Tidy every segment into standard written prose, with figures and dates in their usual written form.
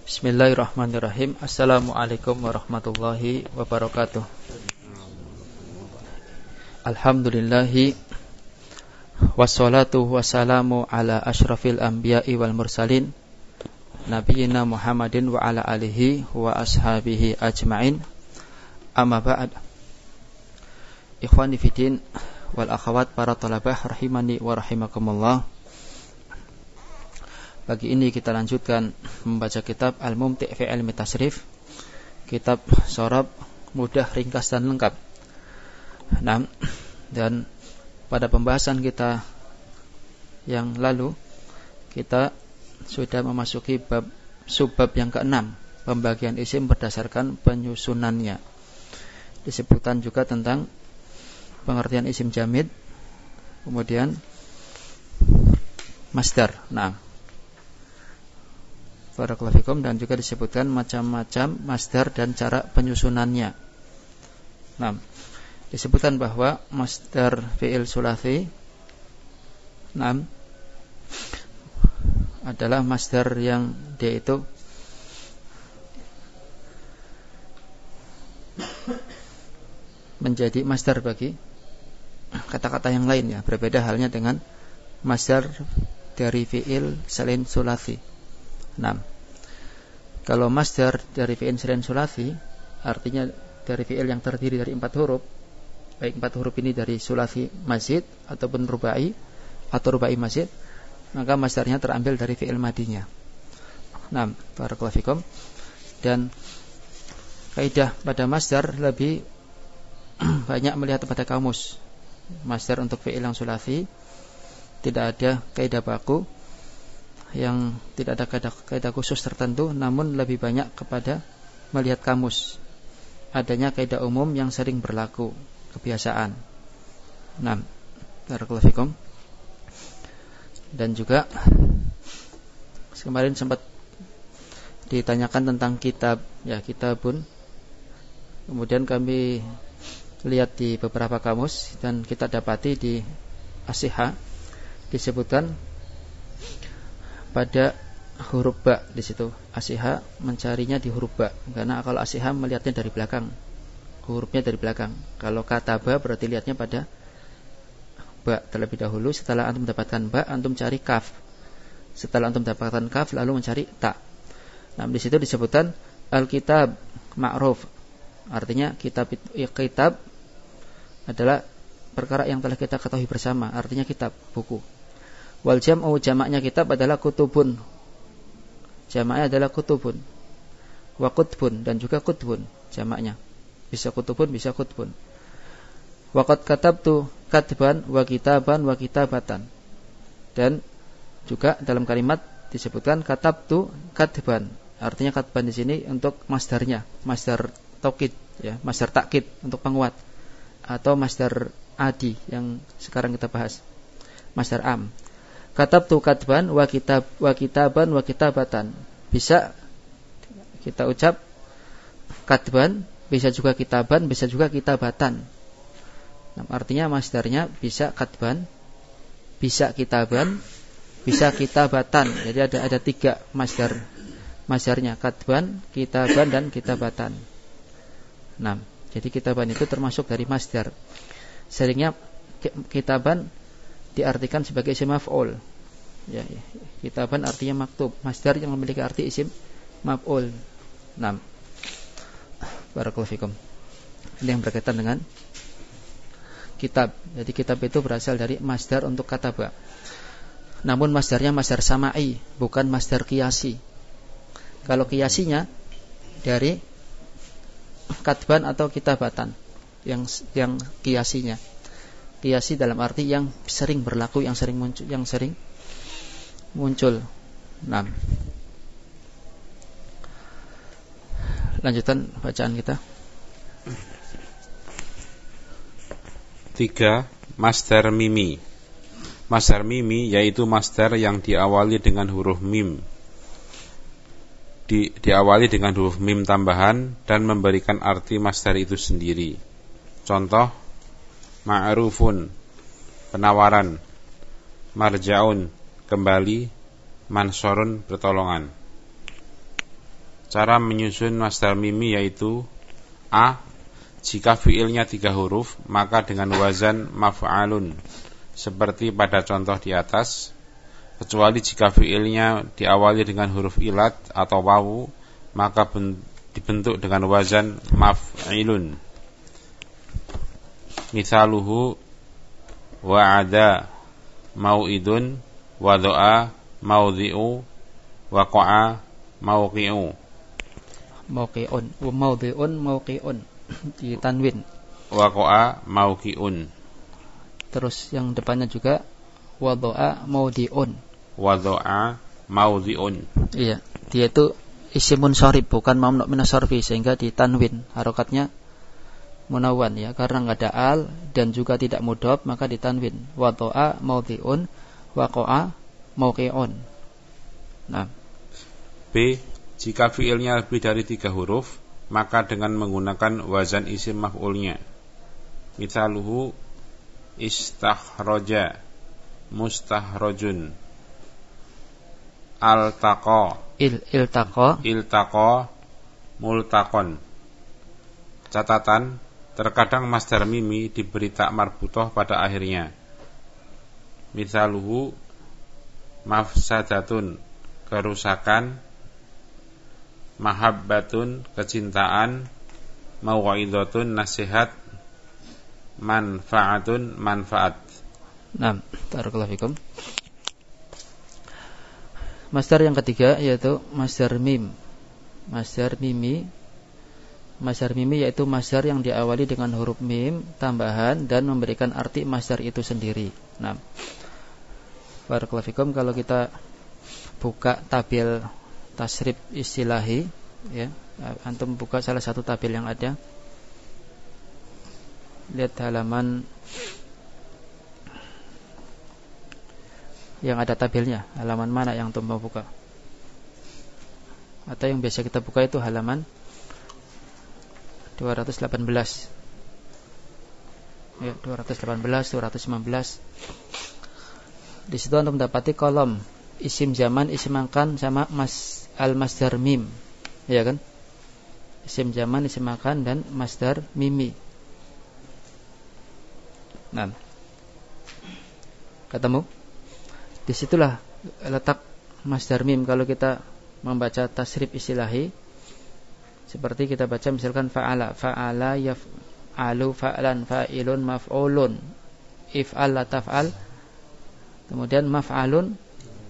Bismillahirrahmanirrahim. Assalamualaikum warahmatullahi wabarakatuh. Alhamdulillahi wassalatu wassalamu ala asyrafil anbiya'i wal mursalin Nabiyyina Muhammadin wa ala alihi wa ashabihi ajma'in. Amma ba'd. Ikhwani fiddin wal akhawat, para talabah rahimani wa rahimakumullah. Pagi ini kita lanjutkan membaca kitab Al-Mumti' fi Ilmi Tasrif, kitab sorab mudah, ringkas dan lengkap. Nah, dan pada pembahasan kita yang lalu kita sudah memasuki subbab yang ke-6, pembagian isim berdasarkan penyusunannya. Disebutkan juga tentang pengertian isim jamid, kemudian masdar. Nah, barakallahu fikum, dan juga disebutkan macam-macam masdar dan cara penyusunannya. Nah, disebutkan bahwa masdar fi'il sulathi adalah masdar yang dia itu menjadi masdar bagi kata-kata yang lainnya. Berbeda halnya dengan masdar dari fi'il selain sulathi. Nah, kalau masdar dari fi'il selain sulathi, artinya dari fi'il yang terdiri dari 4 huruf, baik 4 huruf ini dari sulathi mazid ataupun rubai atau rubai mazid, maka masdarnya terambil dari fi'il madinya. Nah, barakallahu fikum. Dan kaidah pada masdar lebih banyak melihat pada kamus. Masdar untuk fi'il yang sulathi tidak ada kaidah baku, yang tidak ada kaidah khusus tertentu, namun lebih banyak kepada melihat kamus, adanya kaidah umum yang sering berlaku, kebiasaan. Nah, barakallahu fikum. Dan juga kemarin sempat ditanyakan tentang kitab, ya, kitabun. Kemudian kami lihat di beberapa kamus dan kita dapati di As-Sihah disebutkan pada huruf ba di situ. As-Sihah mencarinya di huruf ba, karena kalau As-Sihah melihatnya dari belakang, hurufnya dari belakang. Kalau kata ba berarti lihatnya pada ba terlebih dahulu. Setelah antum mendapatkan ba, antum cari kaf. Setelah antum mendapatkan kaf, lalu mencari ta. Nah, di situ disebutkan al-kitab ma'ruf. Artinya kitab adalah perkara yang telah kita ketahui bersama, artinya kitab, buku. Wal jam'u, jamaknya kitab adalah kutubun. Jamaknya adalah kutubun. Wa kutbun, dan juga kutbun jamaknya. Bisa kutubun, bisa kutbun. Wa qad katabtu katban wa kitaban wa kitabatan. Dan juga dalam kalimat disebutkan katabtu katban. Artinya katban di sini untuk masdarnya, masdar taukid, ya, masdar takkid untuk penguat, atau masdar adi yang sekarang kita bahas, masdar am. Katabtu katban wa kitaban wa kitabatan. Bisa kita ucap katban, bisa juga kitaban, bisa juga kitabatan. Nah, artinya masdarnya bisa katban, bisa kitaban, bisa kitabatan. Jadi ada 3 masdarnya, katban, kitaban, dan kitabatan. Nah, jadi kitaban itu termasuk dari masdar. Seringnya kitaban diartikan sebagai isim maf'ul. Ya, kitaban artinya maktub, masdar yang memiliki arti isim maf'ul. Nah, barakallahu fikum. Ini yang berkaitan dengan kitab. Jadi kitab itu berasal dari masdar untuk kataba. Namun masdarnya masdar sama'i, bukan masdar qiyasi. Kalau qiyasinya dari katban atau kitabatan, yang qiyasinya. Qiyasi dalam arti yang sering berlaku, yang sering muncul. Nah, lanjutan bacaan kita. 3. Masdar mimi. Masdar mimi yaitu masdar yang diawali dengan huruf mim. Diawali dengan huruf mim tambahan dan memberikan arti masdar itu sendiri. Contoh: ma'rufun, penawaran; marja'un, kembali; mansorun, pertolongan. Cara menyusun masdar mimi yaitu A. Jika fiilnya 3 huruf, maka dengan wazan maf'alun, seperti pada contoh di atas, kecuali jika fiilnya diawali dengan huruf ilat atau wawu, maka dibentuk dengan wazan maf'ilun. Misaluhu wa'ada mau'idun, wado'a maudhi'u, waqa'a mauqi'u. Mauqi'un, maudhi'un, mauqi'un di tanwin. Waqa'a mauqi'un. Terus yang depannya juga wado'a maudhi'un. Wado'a maudhi'un. Iya, dia itu isimun syarib, bukan mamnu' minas syarfi, sehingga di tanwin harokatnya munawwan ya, karena enggak ada al dan juga tidak mudhaf, maka di tanwin. Wado'a maudhi'un, waqa'a mauqi'un. Nah, B. Jika fiilnya lebih dari 3 huruf, maka dengan menggunakan wazan isim maf'ulnya. Misaluhu istakhraja mustakhrajun, altaqa iltaqa multaqon. Catatan, terkadang masdar mimi diberi ta marbutoh pada akhirnya. Misaluhu mafsadatun, kerusakan, mahabbatun, kecintaan, mau'idhatun, nasihat, manfaatun, manfaat. Nah, barakallahu fikum. Masdar yang ketiga yaitu masdar mim. Masdar mimi yaitu masdar yang diawali dengan huruf mim tambahan dan memberikan arti masdar itu sendiri. Nah, barakallahu fikum, kalau kita buka tabel tasrif istilahi ya, antum buka salah satu tabel yang ada, lihat halaman yang ada tabelnya, halaman mana yang antum mau buka, atau yang biasa kita buka itu halaman 218 ya, 218, 219. Di situ antum dapati kolom isim zaman, isim makan sama al-masdar mim, ya kan? Isim zaman, isim makan dan masdar mimi. Nah, ketemu? Disitulah letak masdar mim kalau kita membaca tasrif istilahi. Seperti kita baca misalkan fa'ala yaf'alu, fa'lan, fa'ilun, maf'ulun, if'al la taf'al, kemudian maf'alun,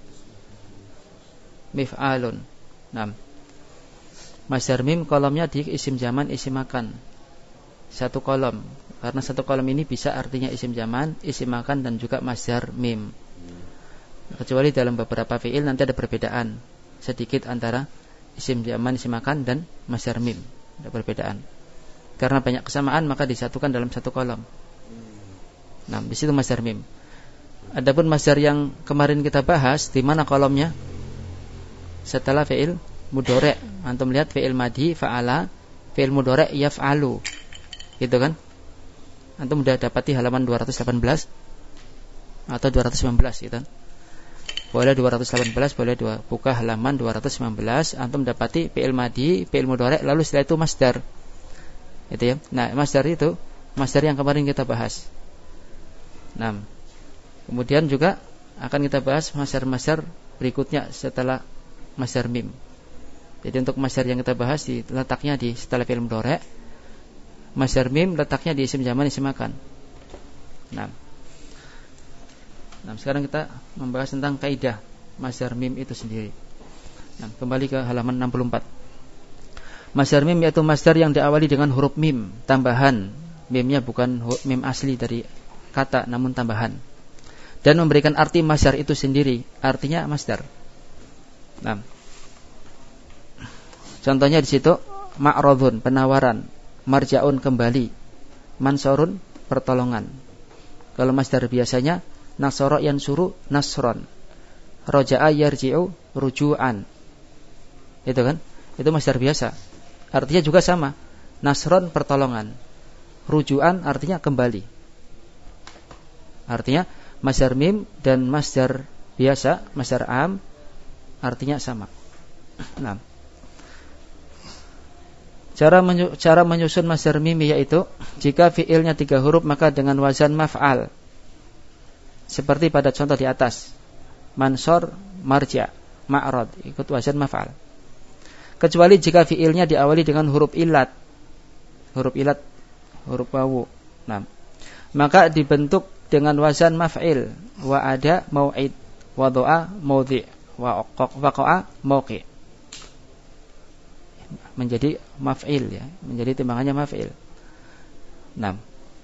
mif'alun. Nah, masdar mim kolomnya di isim zaman, isim makan, satu kolom. Karena satu kolom ini bisa artinya isim zaman, isim makan dan juga masdar mim. Kecuali dalam beberapa fi'il nanti ada perbedaan sedikit antara isim zaman, isim makan dan masdar mim. Ada perbedaan. Karena banyak kesamaan maka disatukan dalam satu kolom. Nah, di situ masdar mim. Adapun masdar yang kemarin kita bahas, di mana kolomnya? Setelah fi'il mudhari'. Antum lihat fi'il madhi fa'ala, fi'il mudhari' yaf'alu. Gitu kan? Antum sudah dapati halaman 218 atau 219 gitu kan? Boleh 218, boleh buka halaman 219, antum dapati fi'il madhi, fi'il mudhari', lalu setelah itu masdar. Gitu ya. Nah, masdar itu masdar yang kemarin kita bahas. Nah, kemudian juga akan kita bahas masdar-masdar berikutnya setelah masdar mim. Jadi untuk masdar yang kita bahas letaknya di setelah fi'il mudhari'. Masdar mim letaknya di isim zaman, isim makan. Nah, sekarang kita membahas tentang kaidah masdar mim itu sendiri. Nah, kembali ke halaman 64. Masdar mim yaitu masdar yang diawali dengan huruf mim tambahan. Mimnya bukan mim asli dari kata, namun tambahan. Dan memberikan arti masdar itu sendiri, artinya masdar. Nah, contohnya di situ ma'radun, penawaran, marja'un, kembali, mansurun, pertolongan. Kalau masdar biasanya nasara yansuru, nasron, roja'a yarji'u, ruju'an. Itu kan? Itu masdar biasa. Artinya juga sama. Nasron, pertolongan. Ruju'an artinya kembali. Artinya masdar mim dan masdar biasa, masdar am, artinya sama. Nah, Cara menyusun masdar mimi yaitu jika fiilnya 3 huruf maka dengan wazan maf'al. Seperti pada contoh di atas. Mansor, marja, ma'rad, ikut wazan maf'al. Kecuali jika fiilnya diawali dengan huruf ilat. Huruf wawu. Nah, maka dibentuk dengan wazan maf'il. Wa'ada mau'id, wadu'a maudhi', waqa'a mauqi'. Menjadi maf'il ya, menjadi timbangannya maf'il. 6.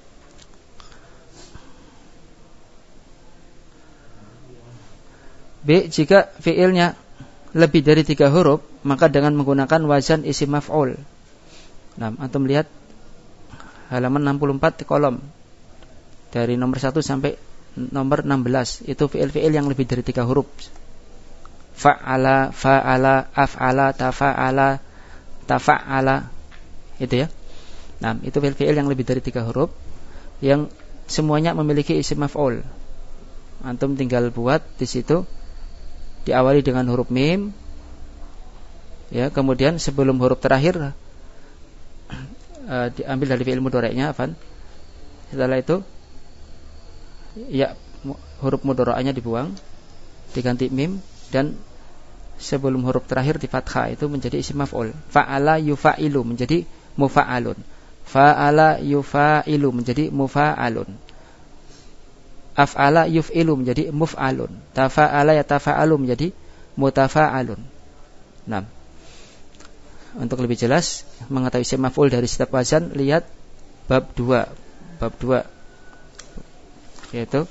B. Jika fi'ilnya lebih dari 3 huruf, maka dengan menggunakan wazan isim maf'ul. Nah, antum lihat halaman 64 di kolom dari nomor 1 sampai nomor 16. Itu fi'il-fi'il yang lebih dari 3 huruf. Fa'ala, fa'ala, af'ala, tafa'ala, itu ya. Nah, itu fi'il yang lebih dari 3 huruf yang semuanya memiliki isim maf'ul. Antum tinggal buat di situ diawali dengan huruf mim, ya, kemudian sebelum huruf terakhir diambil dari fi'il mudhari'nya, afan. Setelah itu ya huruf mudhari'nya dibuang, diganti mim, dan sebelum huruf terakhir di fathah, itu menjadi isim maf'ul. Fa'ala yufa'ilu menjadi mufa'alun. Fa'ala yufa'ilu menjadi mufa'alun. Af'ala yuf'ilu menjadi muf'alun. Tafa'ala yatafa'alu menjadi mutafa'alun. Nah, untuk lebih jelas mengetahui isim maf'ul dari setiap wazan, lihat bab 2. Bab 2 yaitu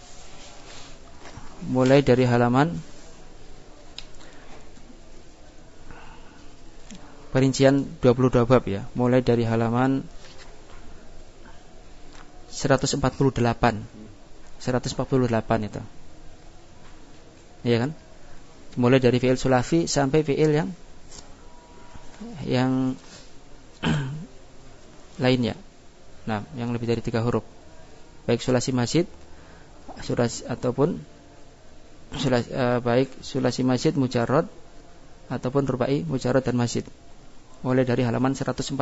mulai dari halaman perincian 22 bab ya, mulai dari halaman 148 itu. Iya kan? Mulai dari fi'il sulafi sampai fi'il yang lainnya. Nah, yang lebih dari 3 huruf. Baik sulasi mazid ataupun baik sulasi mazid mujarrad ataupun rubai mujarrad dan mazid. Mulai dari halaman 148.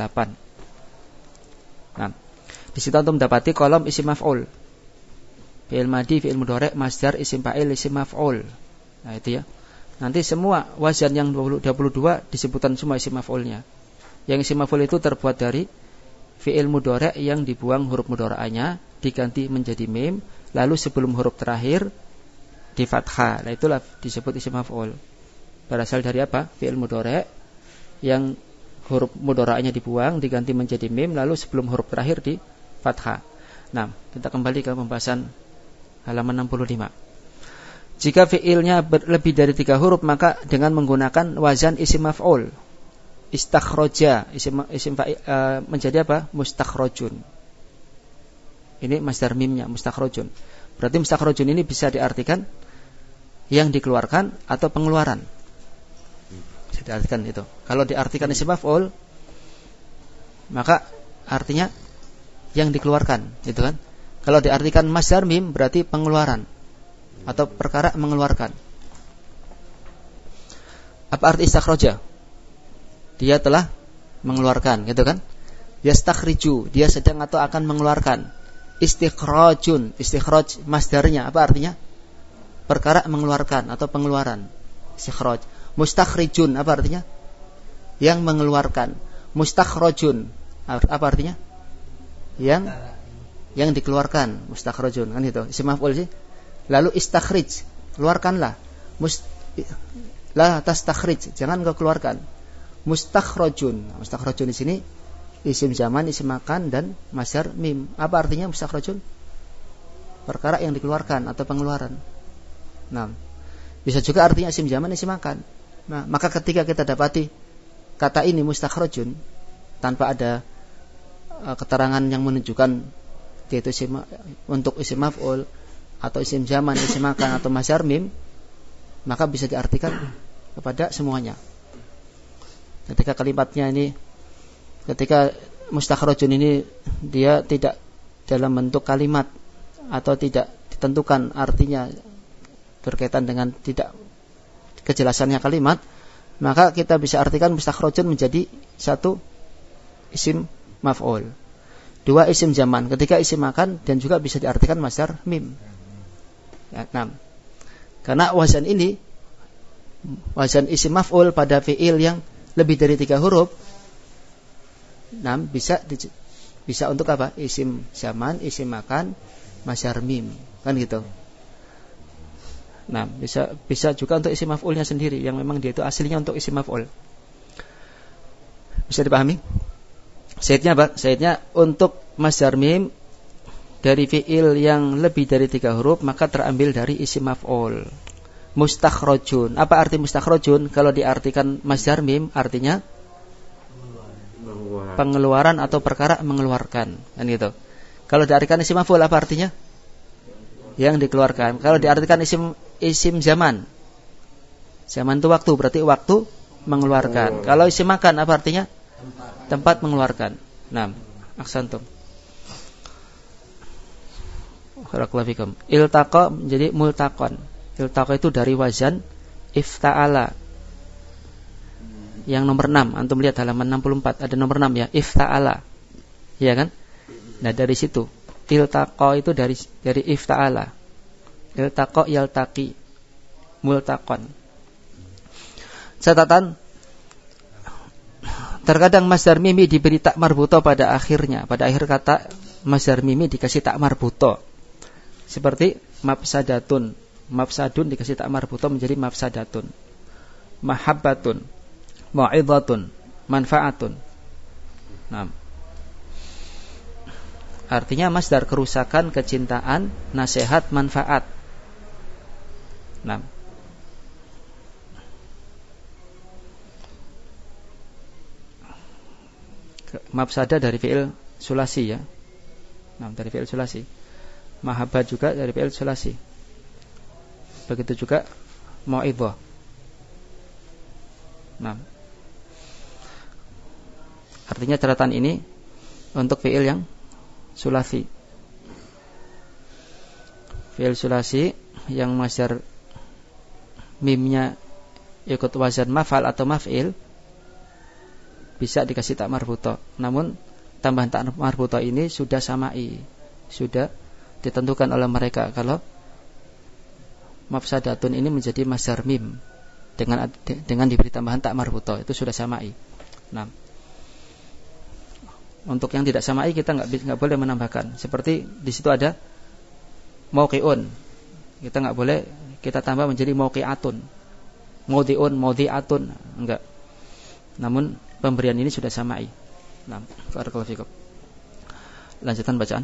Nah, di situ antum mendapati kolom isim maf'ul. Fi'il madi, fi'il mudhari', masdar, isim fa'il, isim maf'ul. Nah, itu ya. Nanti semua wazan yang 22 disebutkan semua isim maf'ulnya. Yang isim maf'ul itu terbuat dari fi'il mudhari' yang dibuang huruf mudhari'anya, diganti menjadi mim, lalu sebelum huruf terakhir di fathah. Nah, itulah disebut isim maf'ul. Berasal dari apa? Fi'il mudhari' yang huruf mudhari'nya dibuang, diganti menjadi mim, lalu sebelum huruf terakhir di fathah. Nah, kita kembali ke pembahasan halaman 65. Jika fi'ilnya lebih dari 3 huruf, maka dengan menggunakan wazan isim maf'ul. Istakhroja, isim fa'il menjadi apa? Mustakhrojun. Ini masdar mimnya, mustakhrojun. Berarti mustakhrojun ini bisa diartikan yang dikeluarkan atau pengeluaran. Bisa diartikan itu. Kalau diartikan isim maf'ul, maka artinya yang dikeluarkan, gitu kan? Kalau diartikan masdar mim berarti pengeluaran atau perkara mengeluarkan. Apa arti istakhroja? Dia telah mengeluarkan, gitu kan? Yastakhriju, dia sedang atau akan mengeluarkan. Istikhrajun, istikhraj masdarnya apa artinya? Perkara mengeluarkan atau pengeluaran. Istikhraj. Mustakhrijun apa artinya? Yang mengeluarkan. Mustakhrajun apa artinya? Yang dikeluarkan, mustakhrajun, kan itu isim maf'ul sih. Lalu istakhrij, keluarkanlah. La tastakhrij, jangan kau keluarkan. Mustakhrajun. Mustakhrajun di sini isim zaman, isim makan dan masdar mim. Apa artinya mustakhrajun? Perkara yang dikeluarkan atau pengeluaran. Nah, bisa juga artinya isim zaman, isim makan. Nah, maka ketika kita dapati kata ini mustakhrajun tanpa ada keterangan yang menunjukkan yaitu untuk isim maf'ul atau isim zaman, isim makan atau masdar mim, maka bisa diartikan kepada semuanya. Ketika kalimatnya ini, ketika mustakhrajun ini dia tidak dalam bentuk kalimat atau tidak ditentukan artinya berkaitan dengan tidak kejelasannya kalimat, maka kita bisa artikan mustakhrajun menjadi satu isim maf'ul. 2 isim zaman, ketika isim makan dan juga bisa diartikan masdar mim. Ya, 6. Karena wazan ini, wazan isim maf'ul pada fi'il yang lebih dari 3 huruf, 6 bisa untuk apa? Isim zaman, isim makan, masdar mim, kan gitu. Nah, bisa juga untuk isim maf'ulnya sendiri yang memang dia itu aslinya untuk isim maf'ul. Bisa dipahami? Syaitnya apa? Syaitnya untuk masdar mim dari fi'il yang lebih dari 3 huruf maka terambil dari isim maf'ul. Mustakhrajun. Apa arti mustakhrajun? Kalau diartikan masdar mim artinya pengeluaran atau perkara mengeluarkan, kan gitu. Kalau diartikan isim maf'ul apa artinya? Yang dikeluarkan. Kalau diartikan isim zaman, zaman itu waktu, berarti waktu mengeluarkan. Kalau isim makan apa artinya? Tempat mengeluarkan. Nah, aksantum. Barakallahu fikum. Iltaqa menjadi multaqan. Iltaqa itu dari wazan ifta'ala. Yang nomor 6, antum lihat halaman 64 ada nomor 6 ya, ifta'ala. Iya kan? Nah, dari situ iltaqa itu dari ifta'ala. Iltaqa yaltaqi, multaqan. Catatan, terkadang masdar mimi diberi tak marbuto pada akhirnya. Pada akhir kata masdar mimi dikasih tak marbuto. Seperti mafsadatun. Mafsadun dikasih tak marbuto menjadi mafsadatun. Mahabbatun, mau'idhatun, manfaatun. Nah, artinya masdar kerusakan, kecintaan, nasihat, manfaat. Nah, mafsadah dari fi'il sulasi ya. Nah, dari fi'il sulasi. Mahabbat juga dari fi'il sulasi. Begitu juga mau'idhah. Nah, artinya catatan ini untuk fi'il yang sulasi. Fi'il sulasi yang masdar mimnya ikut wazan maf'al atau maf'il bisa dikasih tak marbuto. Namun tambahan tak marbuto ini sudah samai, sudah ditentukan oleh mereka kalau mafsadatun ini menjadi masdar mim dengan diberi tambahan tak marbuto, itu sudah samai. Nah, untuk yang tidak samai kita nggak boleh menambahkan. Seperti di situ ada mauqi'un, kita nggak boleh kita tambah menjadi mauqi'atun, maudi'un, maudi'atun, enggak. Namun pemberian ini sudah samai. Nah, barakallahu fikum. Lanjutan bacaan.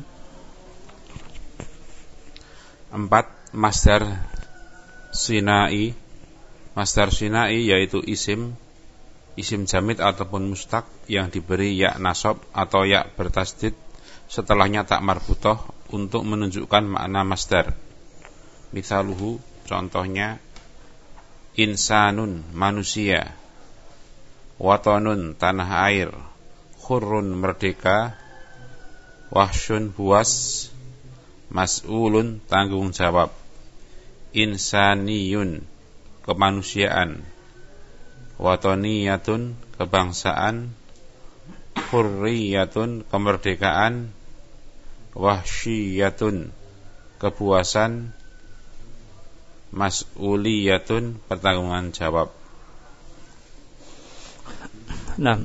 4. Masdar sinai. Masdar sinai yaitu isim jamid ataupun mustaq yang diberi ya nasab atau ya bertasdid setelahnya tak marbutoh untuk menunjukkan makna masdar. Misaluhu, contohnya insanun, manusia, watonun, tanah air, khurrun, merdeka, wahsyun, buas, mas'ulun, tanggung jawab, insaniyun, kemanusiaan, watoniyatun, kebangsaan, hurriyatun, kemerdekaan, wahsyiyatun, kepuasan, mas'uliyatun, pertanggungan jawab. Nah,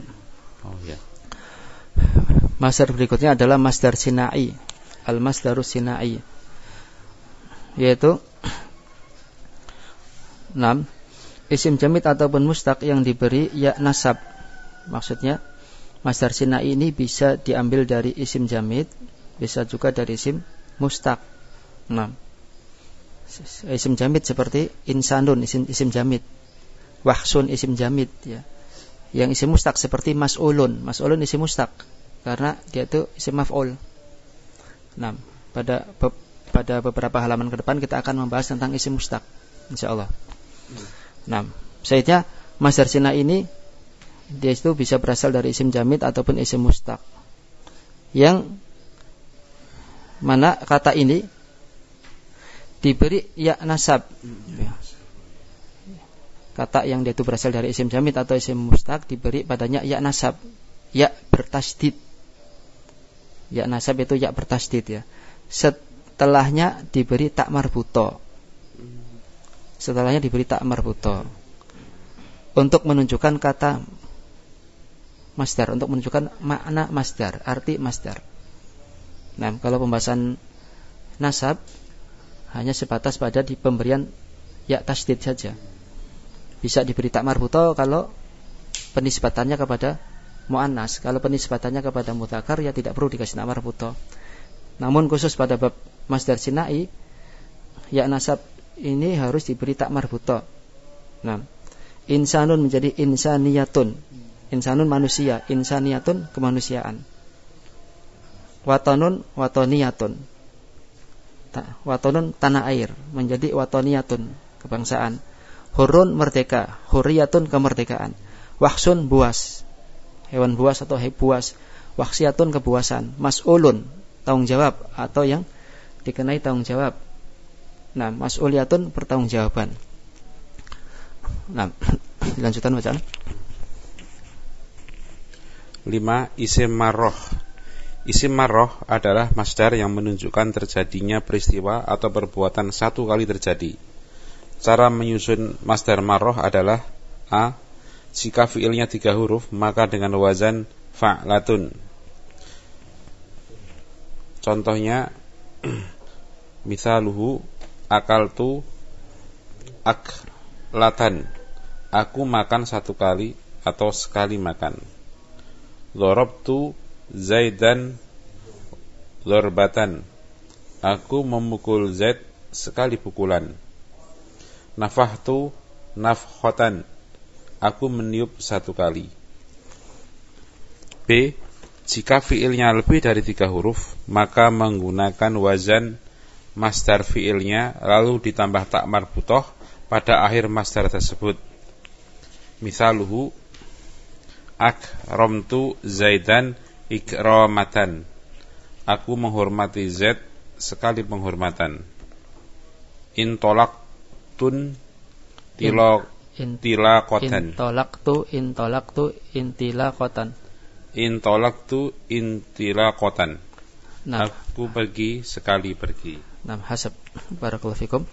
masdar berikutnya adalah masdar sinai, al-masdarus sinai, yaitu 6. Isim jamid ataupun mustaq yang diberi ya nasab. Maksudnya masdar sinai ini bisa diambil dari isim jamid, bisa juga dari isim mustaq. 6. Isim jamid seperti insanun, isim jamid, wahsun, isim jamid ya. Yang isim mustaq seperti mas'ulun isim mustaq karena dia itu isim maf'ul. Nah, pada beberapa halaman ke depan kita akan membahas tentang isim mustaq insyaallah. Nah, syaitnya masdar sinai ini dia itu bisa berasal dari isim jamid ataupun isim mustaq. Yang mana kata ini diberi ya nasab. Kata yang dia itu berasal dari isim jamid atau isim mustaq diberi padanya ya nasab. ya bertasdid. Ya nasab itu ya bertasdid ya. Setelahnya diberi tak marbuto. Setelahnya diberi tak marbuto. Untuk menunjukkan kata masdar, untuk menunjukkan makna masdar, arti masdar. Nah, kalau pembahasan nasab hanya sebatas pada di pemberian ya tasdid saja. Bisa diberi tak marbuto kalau penisbatannya kepada muannas. Kalau penisbatannya kepada mudzakkar ya tidak perlu dikasih tak marbuto. Namun khusus pada bab masdar sinai, ya nasab ini harus diberi tak marbuto. Nah, insanun menjadi insaniyatun. Insanun manusia, insaniyatun kemanusiaan. Watonun watoniyatun. Watonun tanah air menjadi watoniyatun kebangsaan. Hurun merdeka, huriyatun kemerdekaan. Wahsun buas, hewan buas atau buas. Wahsiyatun kebuasan. Mas'ulun tanggung jawab atau yang dikenai tanggung jawab. Nah, mas'uliyatun pertanggungjawaban. Nah, dilanjutkan bacaan. 5. Isim marroh. Isim marroh adalah masdar yang menunjukkan terjadinya peristiwa atau perbuatan satu kali terjadi. Cara menyusun masdar marroh adalah A. Jika fiilnya 3 huruf, maka dengan wazan fa'latun. Contohnya misaluhu akaltu aklatan. Aku makan 1 kali atau sekali makan. Darabtu Zaidan darbatan. Aku memukul Zaid sekali pukulan. Nafahtu nafkhatan. Aku meniup 1 kali. B. Jika fiilnya lebih dari 3 huruf, maka menggunakan wazan masdar fiilnya lalu ditambah tak marbutoh pada akhir masdar tersebut. Misaluhu akramtu Zaidan ikramatan. Aku menghormati Zaid sekali penghormatan. Intolaktun tilaqatan. Intolaktu intilaqatan. Nah, aku pergi sekali pergi. Nah, hasab. Barakallahu fikum.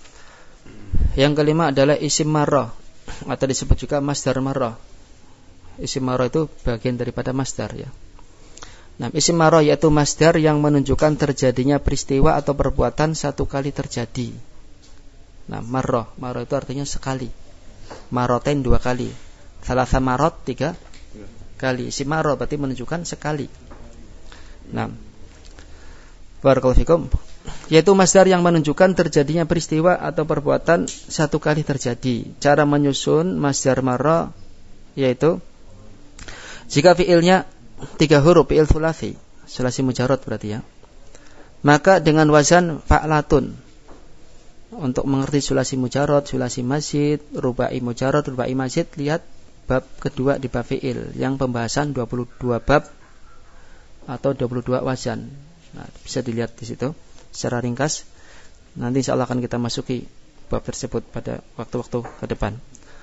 Yang kelima adalah isim marrah atau disebut juga masdar marrah. Isim marrah itu bagian daripada masdar ya. Nah, isim marrah yaitu masdar yang menunjukkan terjadinya peristiwa atau perbuatan satu kali terjadi. Nah, marrah itu artinya sekali. Marotain 2 kali. Salasa marot 3 kali. Isim marrah berarti menunjukkan sekali. Nah, barakallahu fikum, yaitu masdar yang menunjukkan terjadinya peristiwa atau perbuatan satu kali terjadi. Cara menyusun masdar marrah yaitu jika fiilnya 3 huruf, fiil sulasi mujarrad berarti ya, maka dengan wazan fa'latun. Untuk mengerti sulasi mujarrad, sulasi mazid, rubai mujarrad, rubai mazid, lihat bab kedua di bab fiil yang pembahasan 22 bab atau 22 wazan. Nah, bisa dilihat di situ secara ringkas. Nanti insyaallah akan kita masuki bab tersebut pada waktu-waktu ke depan.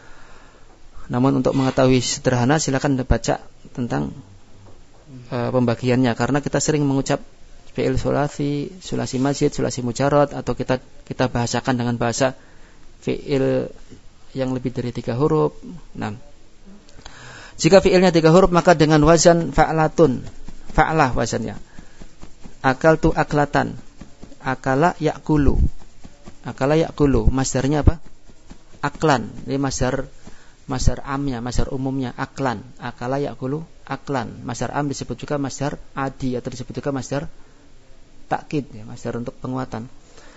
Namun untuk mengetahui sederhana silakan baca tentang pembagiannya, karena kita sering mengucap fi'il sulasi mazid, sulasi mujarrad, atau kita bahasakan dengan bahasa fi'il yang lebih dari 3 huruf. Nah, jika fi'ilnya 3 huruf maka dengan wazan fa'latun, fa'lah wazannya. Akaltu aklatan, akala ya'kulu, masdarnya apa? Aklan. Ini masdar amnya, masdar umumnya aklan. Akala ya'kulu aklan. Masdar am disebut juga masdar adi atau disebut juga masdar takkid ya, masdar untuk penguatan.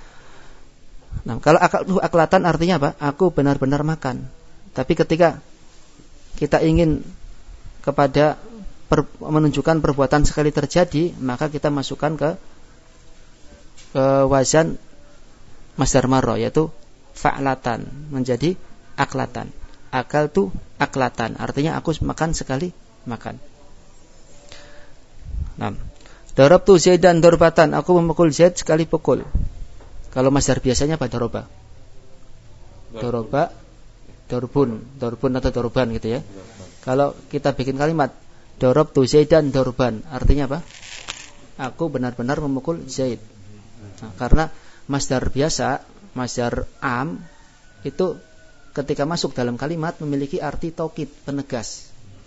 Nah, kalau akaltu aklatan artinya apa? Aku benar-benar makan. Tapi ketika kita ingin kepada menunjukkan perbuatan sekali terjadi, maka kita masukkan ke wazan masdar marrah yaitu fa'latan menjadi aklatan. Akaltu aklatan artinya aku makan sekali makan. Nah, darabtu Zaidan darbatan, aku memukul Zaid sekali pukul. Kalau masdar biasanya apa? Doroba, dorbun atau dorban gitu ya. Kalau kita bikin kalimat Darabtu Zaidan darban. Artinya apa? Aku benar-benar memukul Zaid. Nah, karena masdar biasa, masdar am itu ketika masuk dalam kalimat memiliki arti taukid, penegas.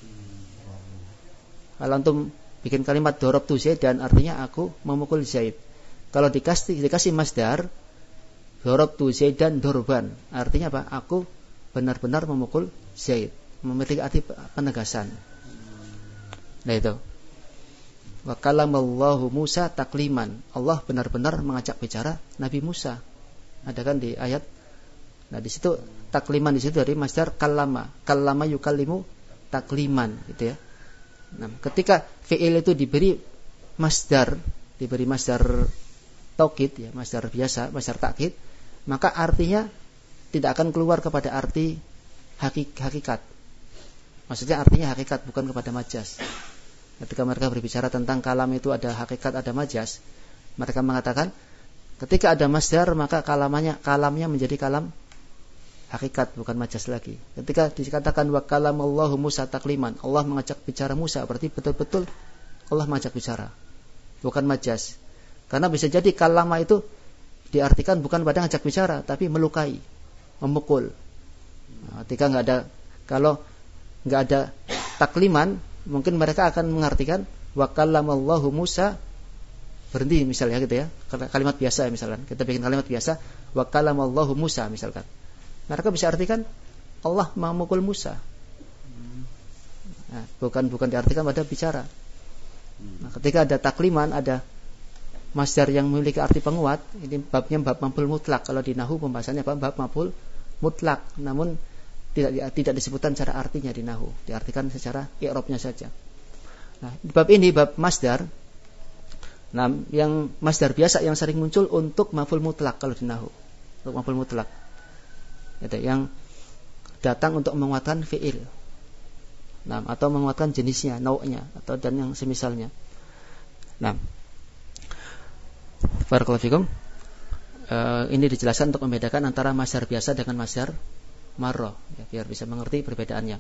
Kalau antum bikin kalimat darabtu Zaidan artinya aku memukul Zaid. Kalau dikasih masdar darabtu Zaidan darban, artinya apa? Aku benar-benar memukul Zaid, memiliki arti penegasan. Nah itu. Wa kalamallahu Musa takliman. Allah benar-benar mengajak bicara Nabi Musa. Ada kan di ayat. Nah di situ takliman di situ dari masdar kallama. Kallama yukallimu takliman gitu ya. Nah, ketika fi'il itu diberi masdar taukid ya, masdar biasa, masdar takkid, maka artinya tidak akan keluar kepada arti hakikat. Maksudnya artinya hakikat, bukan kepada majas. Ketika mereka berbicara tentang kalam itu ada hakikat, ada majas, mereka mengatakan ketika ada masdar maka kalamnya menjadi kalam hakikat, bukan majas lagi. Ketika dikatakan wa kalamallahu Musa takliman, Allah mengajak bicara Musa, berarti betul-betul Allah mengajak bicara, bukan majas. Karena bisa jadi kalama itu diartikan bukan pada ngajak bicara, tapi melukai, memukul. Nah, kalau nggak ada takliman, mungkin mereka akan mengartikan wa kallamallahu Musa, berhenti misalnya gitu ya. Kalimat biasa misalkan. Kita bikin kalimat biasa wa kallamallahu Musa misalkan. Mereka bisa artikan Allah memukul Musa. Nah, bukan diartikan pada bicara. Nah, ketika ada takliman, ada masdar yang memiliki arti penguat, ini babnya bab maf'ul mutlak. Kalau di nahwu pembahasannya apa? Bab maf'ul mutlak. Namun tidak disebutkan secara artinya di nahwu, diartikan secara i'rabnya saja. Nah, di bab ini bab masdar. Nah, yang masdar biasa yang sering muncul untuk maf'ul mutlak kalau di nahwu. Untuk maf'ul mutlak. Itu yang datang untuk menguatkan fi'il. Nah, atau menguatkan jenisnya, nau'nya atau dan yang semisalnya. Nah, barakallahu fikum. Ini dijelaskan untuk membedakan antara masdar biasa dengan masdar marrah, ya, biar bisa mengerti perbedaannya.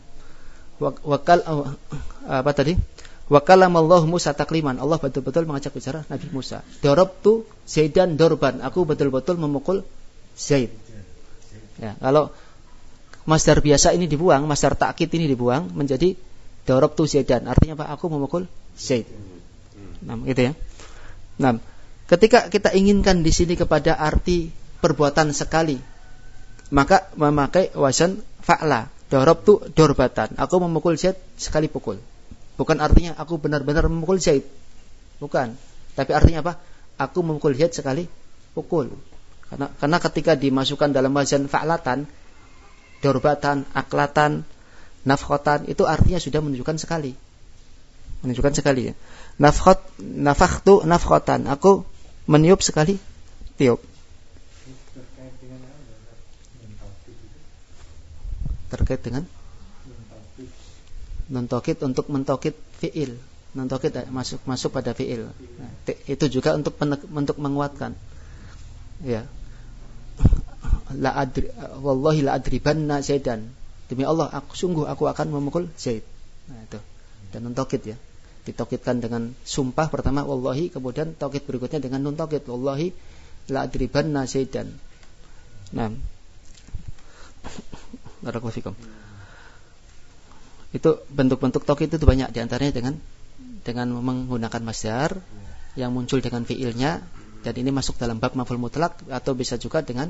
Apa tadi? Wa kalamallahu Musa takliman. Allah betul-betul mengajak bicara Nabi Musa. Darabtu Zaidan darban. Aku betul-betul memukul Zaid. Ya, kalau masdar biasa ini dibuang, masdar takkid ini dibuang menjadi darabtu Zaidan. Artinya apa? Aku memukul Zaid. Nah, gitu ya. Nah, ketika kita inginkan di sini kepada arti perbuatan sekali, maka memakai wazan fa'la. Darabtu darbatan. Aku memukul Zaid sekali pukul. Bukan artinya aku benar-benar memukul Zaid. Bukan. Tapi artinya apa? Aku memukul Zaid sekali pukul. Karena ketika dimasukkan dalam wazan fa'latan, darbatan, aklatan, nafkhatan, itu artinya sudah menunjukkan sekali. Menunjukkan sekali ya. Nafakhtu nafkhatan. Aku meniup sekali tiup. Terkait dengan nun taukid untuk mentokid fiil. Nun taukid masuk pada fiil. Nah, itu juga untuk menguatkan. Ya. Wallahi la adribanna Zaidan. Demi Allah, aku akan memukul Zaid. Nah, itu. Dan nun taukid ya. Ditaukidkan dengan sumpah pertama wallahi, kemudian taukid berikutnya dengan nun taukid wallahi la adribanna Zaidan. Nah, barakallahu fikum. Itu bentuk-bentuk taukid itu banyak, diantaranya dengan menggunakan masdar yang muncul dengan fiilnya, dan ini masuk dalam bab maf'ul mutlak, atau bisa juga dengan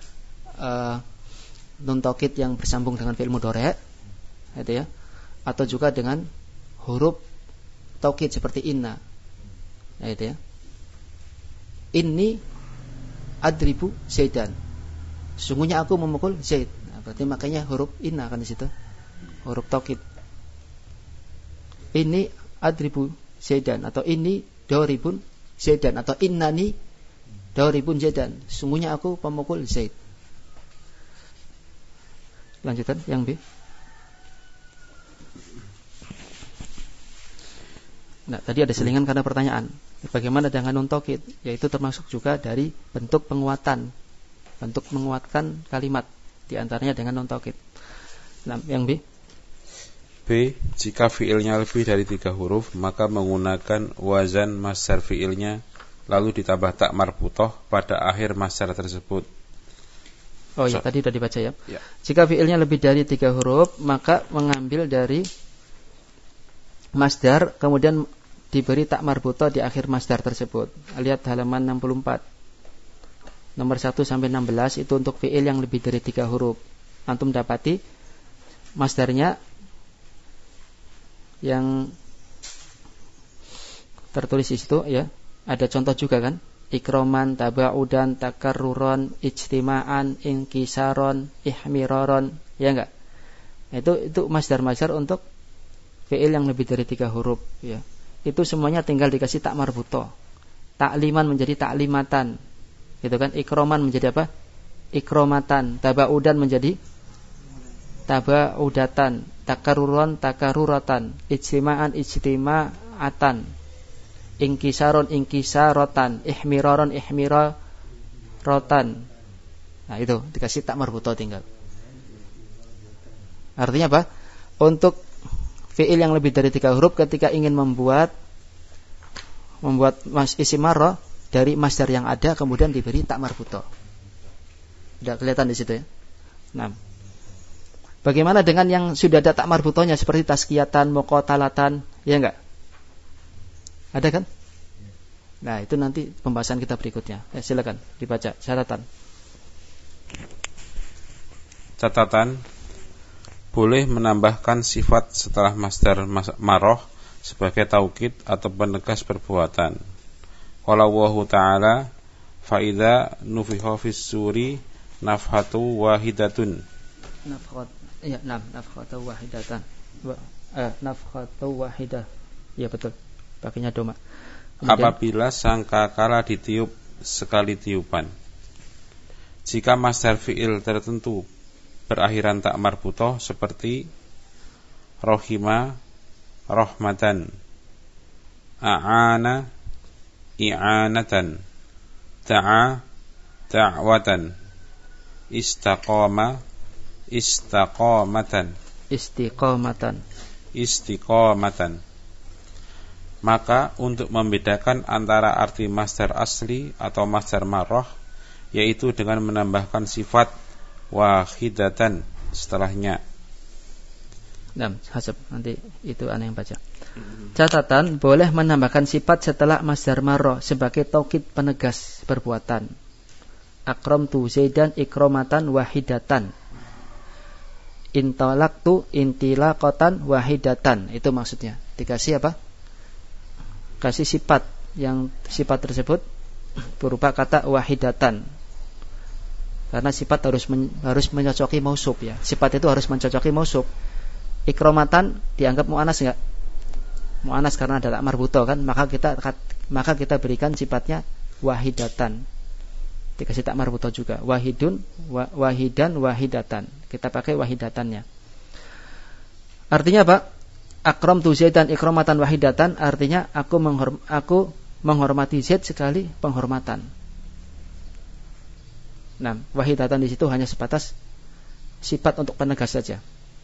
nun taukid yang bersambung dengan fi'il mudhari', gitu ya, atau juga dengan huruf taukid seperti inna, gitu ya. Inni adribu Zaidan. Sesungguhnya aku memukul Zaid. Berarti makanya huruf inna kan di situ. Huruf taukid. Ini adribu Zaidan, atau ini daribun Zaidan, atau innani daribun Zaidan. Sungguhnya aku pemukul Zaid. Lanjutan yang B. Nah, tadi ada selingan karena pertanyaan. Bagaimana dengan nun taukid? Yaitu termasuk juga dari bentuk penguatan. Bentuk menguatkan kalimat. Di antaranya dengan nun taukid. Nah, yang B. B. Jika fi'ilnya lebih dari 3 huruf, maka menggunakan wazan masdar fi'ilnya, lalu ditambah tak marbutoh pada akhir masdar tersebut. Oh ya, tadi sudah dibaca ya. Jika fi'ilnya lebih dari 3 huruf, maka mengambil dari masdar, kemudian diberi tak marbutoh di akhir masdar tersebut. Lihat halaman 64. Nomor 1 sampai 16 itu untuk fi'il yang lebih dari 3 huruf. Antum dapati masdarnya yang tertulis di situ ya. Ada contoh juga kan? Ikroman, tabaudan, takarruron, ijtima'an, inkisaron, ihmiraron, ya enggak? Itu masdar-masdar untuk fi'il yang lebih dari 3 huruf ya. Itu semuanya tinggal dikasih tak marbutoh. Takliman menjadi taklimatan. Gitu kan? Ikroman menjadi apa? Ikromatan. Tabaudan menjadi tabaudatan. Takarruron, takaruratan. Ijtima'an, ijtima'atan. Inkisaron, inkisarotan. Ihmiraron, ihmirarotan. Nah itu dikasih tak marbutoh tinggal. Artinya apa? Untuk fi'il yang lebih dari 3 huruf, ketika ingin membuat isim marrah dari masdar yang ada, kemudian diberi tak marbutoh. Sudah kelihatan di situ ya. Nah, bagaimana dengan yang sudah ada tak marbutohnya seperti taskiyatan, muqatalatan, ya enggak? Ada kan? Nah, itu nanti pembahasan kita berikutnya. Silakan dibaca catatan. Catatan. Boleh menambahkan sifat setelah masdar marrah sebagai taukid atau penegas perbuatan. Qala Allahu ta'ala fa idza nufikha fis suri nafhatu wahidatun. Nafhatu wahidatan. Nafhatu wahidah. Ya betul. Pakainya doma. Apabila sangkakala ditiup sekali tiupan. Jika masdar fi'il tertentu berakhiran tak marbutoh seperti rohima, rohmatan, a'ana, i'anatan, ta'a, ta'watan, istaqama, istaqamatan, istiqamatan. Maka untuk membedakan antara arti masdar asli atau masdar marrah, yaitu dengan menambahkan sifat wahidatan setelahnya. Nah, hasab nanti itu ana yang baca. Catatan, boleh menambahkan sifat setelah masdar marrah sebagai taukid penegas perbuatan. Akramtu Zaidan ikramatan wahidatan. Intalaqtu intilaqatan wahidatan. Itu maksudnya. Dikasih apa? Kasih sifat, yang sifat tersebut berupa kata wahidatan. Karena sifat harus mencocoki mausuf ya. Sifat itu harus mencocoki mausuf. Ikramatan dianggap mu'anas enggak? Mu'anas karena ada tak marbutoh kan, maka kita berikan sifatnya wahidatan. Dikasih tak marbutoh juga. Wahidun, wahidan, wahidatan. Kita pakai wahidatannya. Artinya apa? Akramtu Zaidan ikramatan wahidatan, artinya aku menghormati Zaid sekali penghormatan. Nah, wahidatan di situ hanya sebatas sifat untuk penegas saja.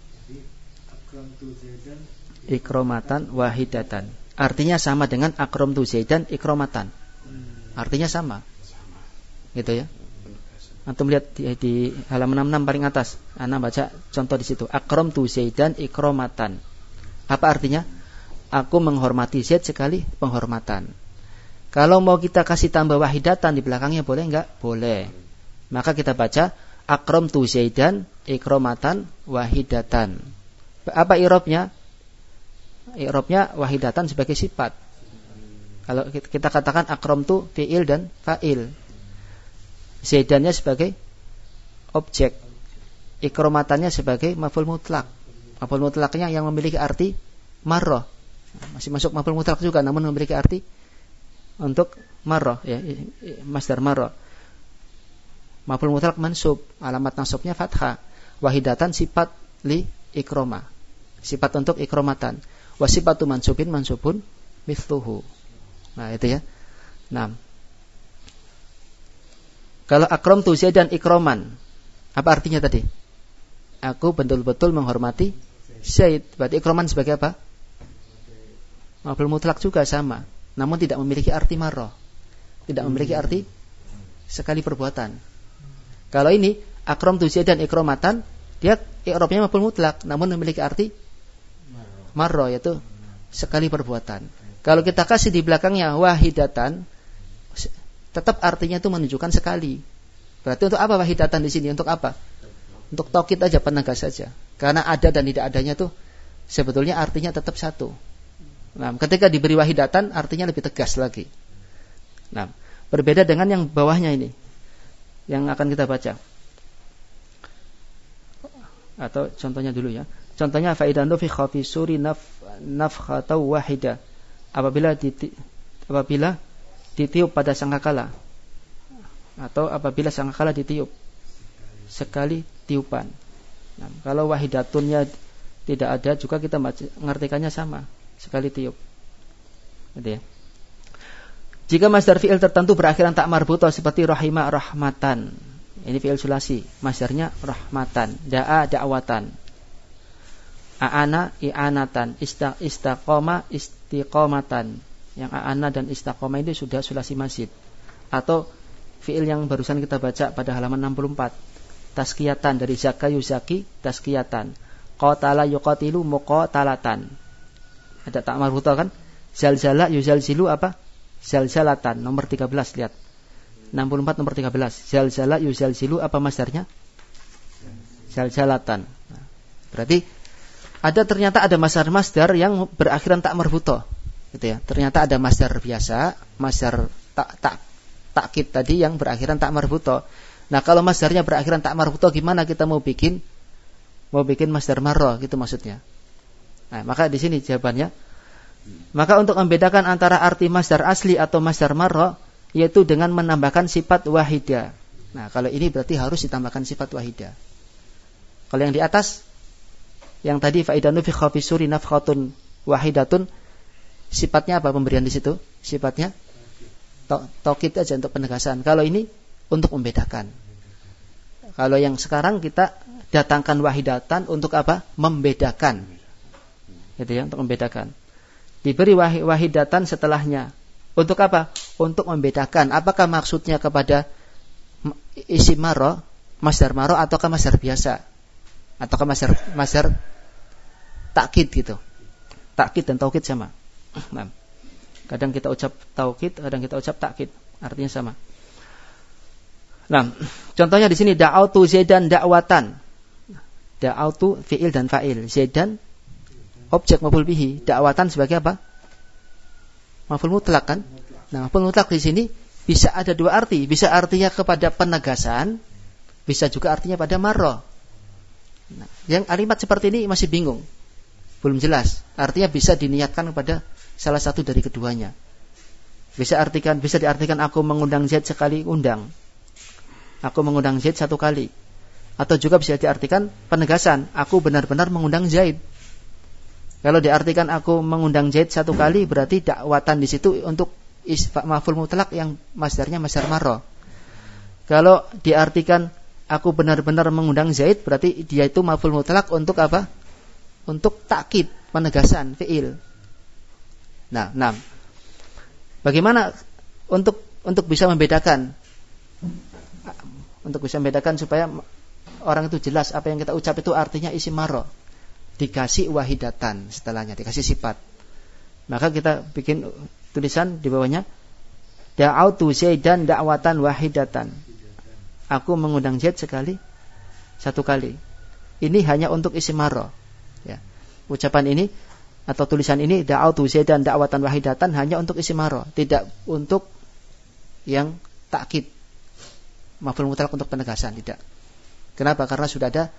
Ikramatan wahidatan. Artinya sama dengan akramtu Zaidan ikramatan. Artinya sama. Gitu ya. Antum lihat di halaman 66 paling atas. Ana baca contoh di situ. Akramtu Zaidan ikramatan. Apa artinya? Aku menghormati Zaid sekali penghormatan. Kalau mau kita kasih tambah wahidatan di belakangnya boleh enggak? Boleh. Maka kita baca akramtu Zaidan ikramatan wahidatan. Apa i'rabnya? I'rabnya wahidatan sebagai sifat. Kalau kita katakan akramtu fi'il dan fa'il. Zaidannya sebagai objek. Ikramatannya sebagai maf'ul mutlak. Maf'ul mutlaknya yang memiliki arti marrah. Masih masuk maf'ul mutlak juga, namun memiliki arti untuk marrah ya, masdar marrah. Maf'ul mutlak mansub, alamat nasabnya fathah. Wahidatan sifat li ikroma, sifat untuk ikramatan. Wasifatu mansubun mithluhu. Nah itu ya. Nah, kalau akramtu Zaidan ikraman, apa artinya tadi? Aku betul-betul menghormati Zaid. Berarti ikroman sebagai apa? Maf'ul mutlak juga sama, namun tidak memiliki arti marra. Tidak memiliki arti sekali perbuatan. Kalau ini akramtu Zaidan ikramatan, dia i'rabnya maf'ul mutlak namun memiliki arti marra, yaitu sekali perbuatan. Kalau kita kasih di belakangnya wahidatan, tetap artinya itu menunjukkan sekali. Berarti untuk apa wahidatan di sini? Untuk apa? Untuk taukid aja, penegas saja. Karena ada dan tidak adanya tuh sebetulnya artinya tetap satu. Nah, ketika diberi wahidatan artinya lebih tegas lagi. Nah, berbeda dengan yang bawahnya ini yang akan kita baca. Atau contohnya dulu ya. Contohnya fa'idan nufikha fi suri nafkhatan wahida. Apabila ditiup pada sangkakala, atau apabila sangkakala ditiup sekali tiupan. Nah, kalau wahidatunnya tidak ada juga kita mengartikannya sama, sekali tiup. Gitu ya. Jika masdar fi'il tertentu berakhiran tak marbutoh seperti rahima rahmatan. Ini fi'il sulasi, masdarnya rahmatan, da'a da'watan. A'ana i'anatan, istaqoma istiqomatan. Yang a'ana dan istaqoma ini sudah sulasi mazid. Atau fi'il yang barusan kita baca pada halaman 64. Taskiyatan, dari zaka yuzaki, taskiyatan. Qatala yuqatilu muqatalatan. Ada tak marbutoh kan? Zalzala yuzalzilu apa? Zalzalatan, nomor 13, lihat 64 nomor 13. Zalzala yuzalzilu apa masdarnya? Zalzalatan. Nah, berarti ternyata ada masdar yang berakhiran tak marbutoh, gitu ya. Ternyata ada masdar biasa, masdar takkid tadi yang berakhiran tak marbutoh. Nah, kalau masdarnya berakhiran tak marbutoh, gimana kita mau bikin masdar marra, gitu maksudnya. Nah, maka di sini jawabannya. Maka untuk membedakan antara arti masdar asli atau masdar marra, yaitu dengan menambahkan sifat wahidah. Nah, kalau ini berarti harus ditambahkan sifat wahidah. Kalau yang di atas, yang tadi faidanu fi khafi suri nafkhatun wahidatun, sifatnya apa pemberian di situ? Sifatnya taukid aja untuk penegasan. Kalau ini untuk membedakan. Kalau yang sekarang kita datangkan wahidatan untuk apa? Membedakan. Gitu ya, untuk membedakan. Diberi wahidatan setelahnya. Untuk apa? Untuk membedakan. Apakah maksudnya kepada isim marra, masdar marra, ataukah masdar biasa? Ataukah masdar takkid gitu? Takkid dan taukid sama. Nah, kadang kita ucap taukid, kadang kita ucap takkid. Artinya sama. Nah, contohnya di sini da'autu Zaidan da'watan. Da'autu fi'il dan fa'il. Zaidan objek maf'ul bihi, da'watan sebagai apa? Maf'ul mutlak kan? Nah, maf'ul mutlak di sini bisa ada dua arti, bisa artinya kepada penegasan, bisa juga artinya pada marra. Nah, yang kalimat seperti ini masih bingung, belum jelas. Artinya bisa diniatkan kepada salah satu dari keduanya. Bisa diartikan aku mengundang Zaid sekali undang. Aku mengundang Zaid satu kali. Atau juga bisa diartikan penegasan, aku benar-benar mengundang Zaid. Kalau diartikan aku mengundang Zaid satu kali, berarti dakwatan di situ untuk maf'ul mutlak yang masdarnya masdar marra. Kalau diartikan aku benar-benar mengundang Zaid, berarti dia itu maf'ul mutlak untuk apa? Untuk takkid, penegasan fi'il. Nah, bagaimana untuk bisa membedakan? Untuk bisa membedakan supaya orang itu jelas apa yang kita ucap itu artinya isim marra. Dikasih wahidatan setelahnya, dikasih sifat. Maka kita bikin tulisan di bawahnya, da'autu Zaidan da'watan wahidatan. Aku mengundang Zaid satu kali. Ini hanya untuk isim marra. Ya. Ucapan ini atau tulisan ini da'autu Zaidan da'watan wahidatan hanya untuk isim marra, tidak untuk yang takkid. Maf'ul mutlak untuk penegasan, tidak. Kenapa? Karena sudah ada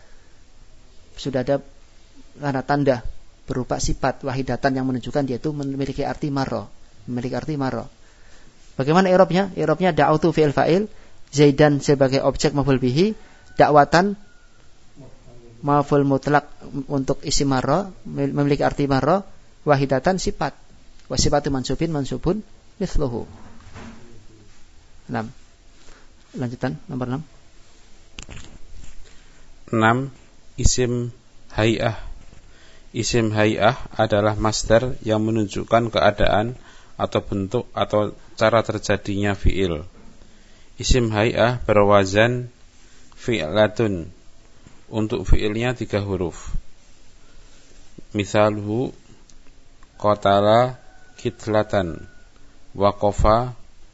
karena tanda berupa sifat wahidatan yang menunjukkan dia itu memiliki arti marra, Bagaimana i'rabnya? I'rabnya da'autu fi'il fa'il, Zaidan sebagai objek maf'ul bihi, da'watan maf'ul mutlak untuk isim marra, memiliki arti marra, wahidatan sifat. Wa sifatu mansubun mithluhu. 6. Lanjutan nomor 6. 6. Isim hay'ah Isim hay'ah adalah masdar yang menunjukkan keadaan atau bentuk atau cara terjadinya fi'il. Isim hay'ah berwazan fi'latun. Untuk fi'ilnya 3 huruf. Misalhu qatala kitlatan, waqafa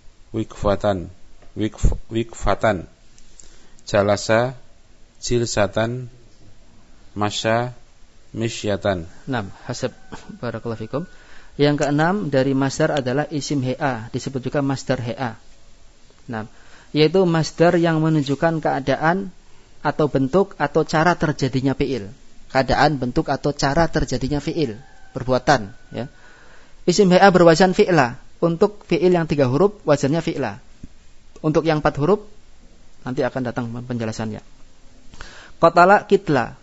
wikfatan, jalasa jilsatan, masya misyatan. Hasab barakallahu fikum. Yang keenam dari masdar adalah isim he'a, disebut juga masdar he'a. Yaitu masdar yang menunjukkan keadaan atau bentuk atau cara terjadinya fi'il. Keadaan, bentuk atau cara terjadinya fi'il, perbuatan, ya. Isim he'a berwazan fi'la. Untuk fi'il yang 3 huruf wazannya fi'la. Untuk yang 4 huruf nanti akan datang penjelasannya. Qatala kitla.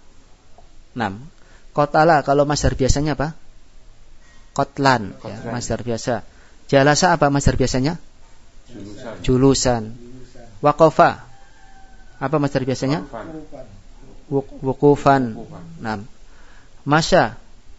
Qatala kalau masdar biasanya apa? Qatlan, ya, masdar biasa. Jalasa apa masdar biasanya? Julusan. Waqafa apa masdar biasanya? Wukufan. Masya,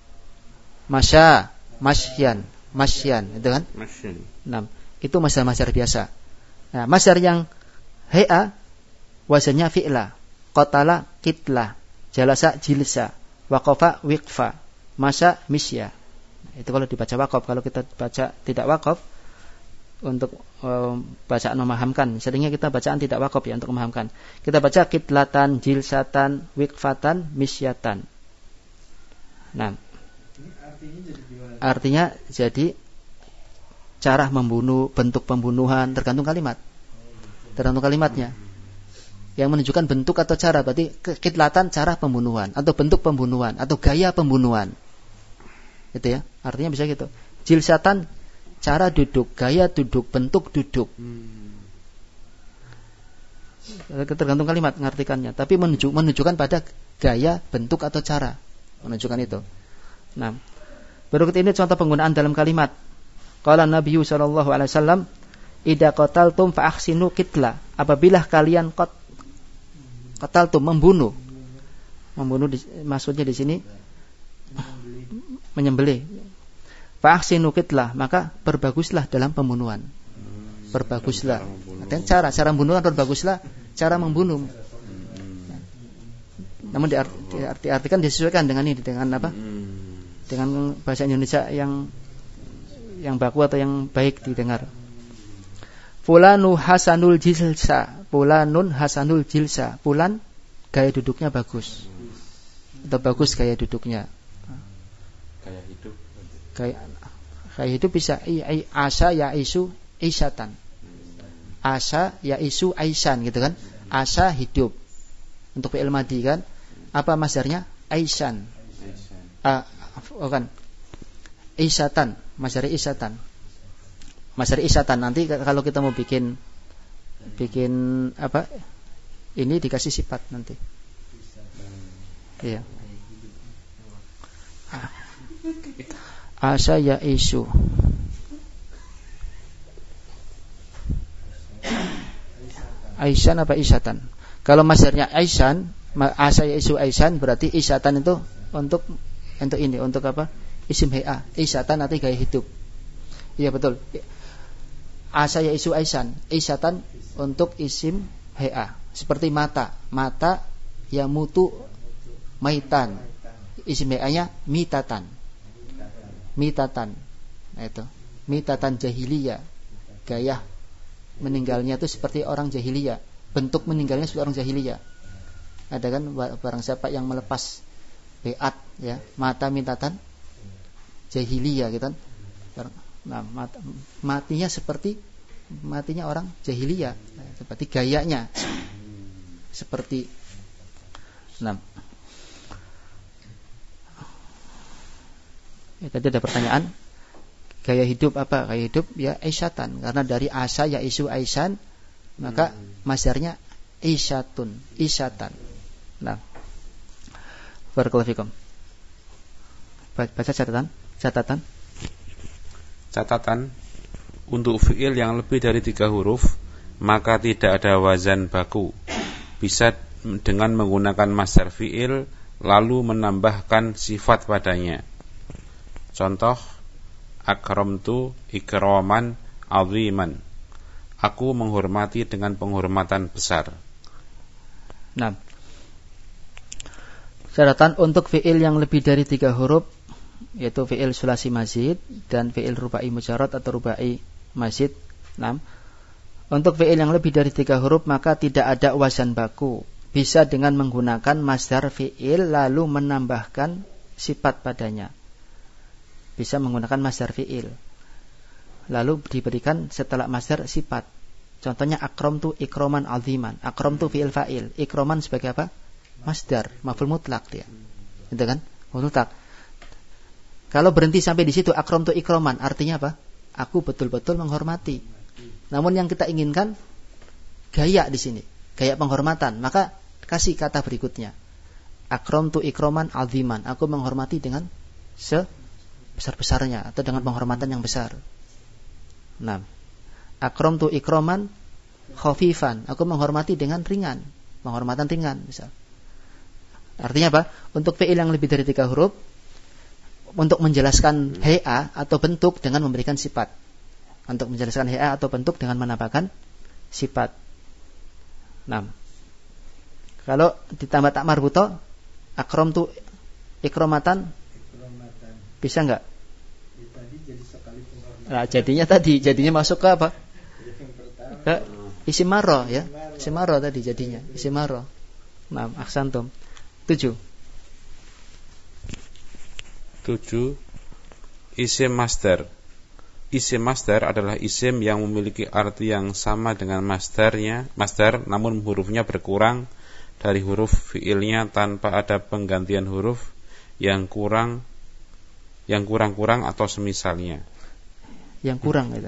masyan, itu kan? Itu masdar biasa. Masdar yang he'a wazannya fi'la. Qatala kitla, jalasa jilsa, waqafa wiqfa, masya misya. Itu kalau dibaca waqaf. Kalau kita baca tidak waqaf, untuk bacaan memahamkan, seringnya kita bacaan tidak waqaf ya untuk memahamkan. Kita baca kitlatan, jilsatan, wiqfatan, misyatan. Artinya jadi cara membunuh, bentuk pembunuhan, tergantung kalimat. Tergantung kalimatnya. Yang menunjukkan bentuk atau cara, berarti kitlatan cara pembunuhan atau bentuk pembunuhan atau gaya pembunuhan. Gitu ya. Artinya bisa gitu. Jilsatan cara duduk, gaya duduk, bentuk duduk. Tergantung kalimat mengartikannya, tapi menunjukkan pada gaya, bentuk atau cara, menunjukkan itu. Berikut ini contoh penggunaan dalam kalimat. Qala Nabi sallallahu alaihi wasallam, "Idza qataltum fa ahsinu qitla." Apabila kalian qataltum membunuh maksudnya di sini menyembelih. Fa'ahsinu qitlah, maka perbaguslah dalam pembunuhan. Perbaguslah. Artinya cara membunuh perbaguslah cara membunuh. Namun diartikan disesuaikan dengan ini, dengan apa? Dengan bahasa Indonesia yang baku atau yang baik didengar. Fulanun hasanul jilsa. Fulan gaya duduknya bagus. Atau bagus gaya duduknya. Gaya hidup bisa asa ya isu isyatan. Asa ya isu aisan gitu kan. Asa hidup. Untuk fi'il madhi kan. Apa masdarnya? Aisan. Kan. Isyatan. Masdar isyatan. Masdar isyatan nanti kalau kita mau bikin apa? Ini dikasih sifat nanti. Iya. Asa ya isu. Aisan apa isyatan? Kalau masdarnya aisan, asa ya isu aisan, berarti isyatan itu untuk ini, untuk apa? Isim he'a. Isyatan nanti gaya hidup. Iya betul. Asa ya isu aisan, isyatan untuk isim he'a. Seperti mata ya mutu maitan. Isim he'anya mitatan. Nah itu mitatan jahiliyah, gaya meninggalnya itu seperti orang jahiliyah, bentuk meninggalnya seperti orang jahiliyah. Ada kan barang siapa yang melepas beat ya, mata mitatan jahiliyah gitu kan. Matinya seperti matinya orang jahiliyah, seperti gayanya seperti tadi ada pertanyaan, gaya hidup apa? Gaya hidup ya isyatan, karena dari asa ya isu aisan, maka masdarnya isyatun, isyatan. Barakallahu fikum. Baca catatan. Untuk fi'il yang lebih dari 3 huruf, maka tidak ada wazan baku. Bisa dengan menggunakan masdar fi'il lalu menambahkan sifat padanya. Contoh, akramtu ikraman aziman. Aku menghormati dengan penghormatan besar. Nah, syaratan untuk fi'il yang lebih dari 3 huruf, yaitu fi'il sulasi mazid dan fi'il rubai mujarrad atau rubai mazid. Nah, untuk fi'il yang lebih dari 3 huruf maka tidak ada wazan baku. Bisa dengan menggunakan masdar fi'il lalu menambahkan sifat padanya. Bisa menggunakan masdar fi'il lalu diberikan setelah masdar sifat. Contohnya akramtu ikraman aziman. Akramtu fi'il fa'il, ikraman sebagai apa? Masdar, maf'ul mutlak dia. Itu kan? Mutlak. Kalau berhenti sampai di situ akramtu ikraman artinya apa? Aku betul-betul menghormati. Namun yang kita inginkan gaya di sini, gaya penghormatan. Maka kasih kata berikutnya. Akramtu ikraman aziman. Aku menghormati dengan sebesar-besarnya atau dengan penghormatan yang besar. Nah, akramtu ikraman khafifan. Aku menghormati dengan ringan, penghormatan ringan misal. Artinya apa? Untuk fi'il yang lebih dari 3 huruf, untuk menjelaskan hay'a atau bentuk dengan memberikan sifat. Untuk menjelaskan hay'a atau bentuk dengan menambahkan sifat. Nah, kalau ditambah tak marbuto, akramtu ikramatan, bisa enggak? Nah, jadinya masuk ke apa? Ke isim marra ya. Isim marra tadi jadinya, isim marra. Nah, aksantum. 7. Isim masdar. Isim masdar adalah isim yang memiliki arti yang sama dengan masdar namun hurufnya berkurang dari huruf fi'ilnya tanpa ada penggantian huruf yang kurang atau semisalnya. Yang kurang itu.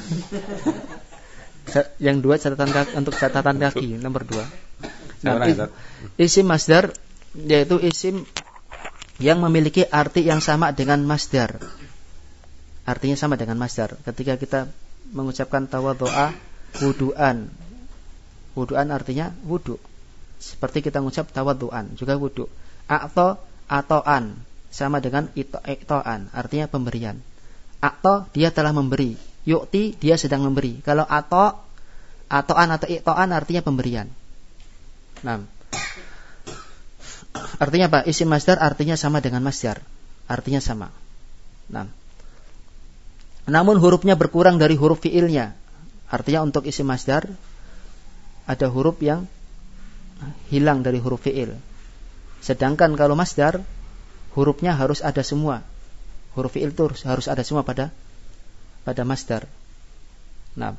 Yang 2 catatan kaki, untuk catatan kaki nomor 2. Nah, isim masdar yaitu isim yang memiliki arti yang sama dengan masdar. Artinya sama dengan masdar. Ketika kita mengucapkan tawadhu'a wudu'an. Wudu'an artinya wudu. Seperti kita mengucap tawadhu'an juga wudu. Ato'an sama dengan ito'an, artinya pemberian. Ato dia telah memberi. Yu'ti dia sedang memberi. Kalau ato'an atau ito'an artinya pemberian. Nah, artinya apa? Isim masdar artinya sama dengan masdar. Artinya sama. Nah, namun hurufnya berkurang dari huruf fi'ilnya. Artinya untuk isim masdar ada huruf yang hilang dari huruf fi'il. Sedangkan kalau masdar hurufnya harus ada semua. Huruf fi'il itu harus ada semua pada masdar. Nah,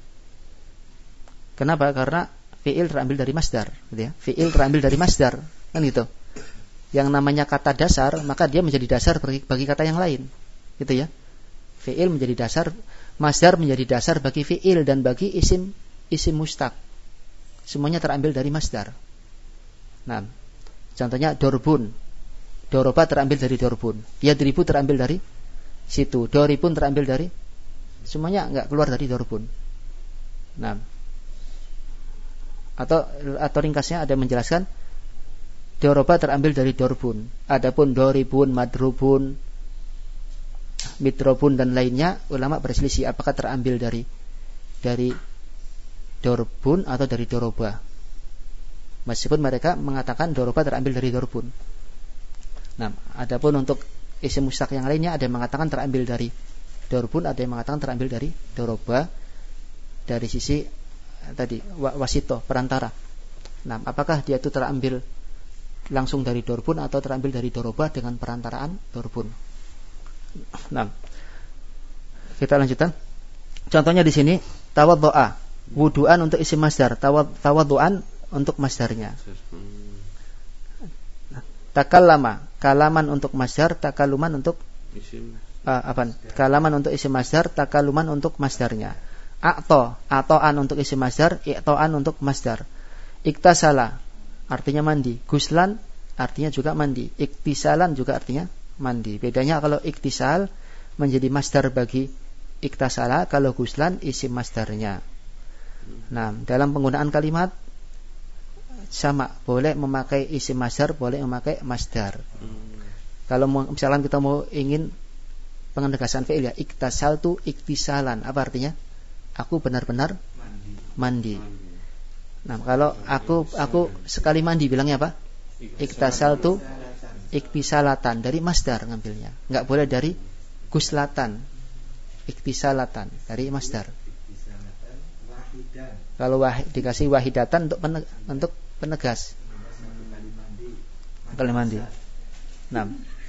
kenapa? Karena fi'il terambil dari masdar, gitu ya. Fi'il terambil dari masdar, kan gitu. Yang namanya kata dasar, maka dia menjadi dasar bagi kata yang lain, gitu ya. Fi'il menjadi dasar, masdar menjadi dasar bagi fi'il dan bagi isim mustaq. Semuanya terambil dari masdar. Nah, contohnya dorbun. Doroba terambil dari dorbun. Yadribu terambil dari situ. Doribun terambil dari, semuanya enggak keluar dari dorbun. Nah, atau ringkasnya ada menjelaskan doroba terambil dari dorbun. Adapun doribun, madrubun, midrobun dan lainnya ulama berselisih apakah terambil dari dorbun atau dari doroba. Meskipun mereka mengatakan doroba terambil dari dorbun. Nah, adapun untuk isim mustaq yang lainnya ada yang mengatakan terambil dari dorbun, ada yang mengatakan terambil dari doroba dari sisi tadi wasito, perantara. Nah, apakah dia itu terambil langsung dari dorbun atau terambil dari doroba dengan perantaraan dorbun? Nah, kita lanjutkan. Contohnya di sini tawadhu'a, wudu'an untuk isim masdar, tawadhu'an untuk masdarnya. Takallama, kalaman untuk masdar, takaluman untuk isim kalaman untuk isim masdar, takaluman untuk masdarnya. Ato'an untuk isim masdar, i'to'an untuk masdar. Iktasala artinya mandi, guslan artinya juga mandi, iktisalan juga artinya mandi. Bedanya kalau iktisal menjadi masdar bagi iktasala, kalau guslan isim masdarnya. Nah, dalam penggunaan kalimat sama, boleh memakai isim masdar, boleh memakai masdar. Kalau misalkan kita mau ingin penegasan fi'il ya, iktasaltu iktisalan, apa artinya? Aku benar-benar mandi. Nah, kalau aku sekali mandi bilangnya apa? Iktasaltu iktisalatan, dari masdar ngambilnya. Enggak boleh dari guslatan. Iktisalatan dari masdar. Kalau dikasih wahidatan untuk penegas. Kali mandi. Nah.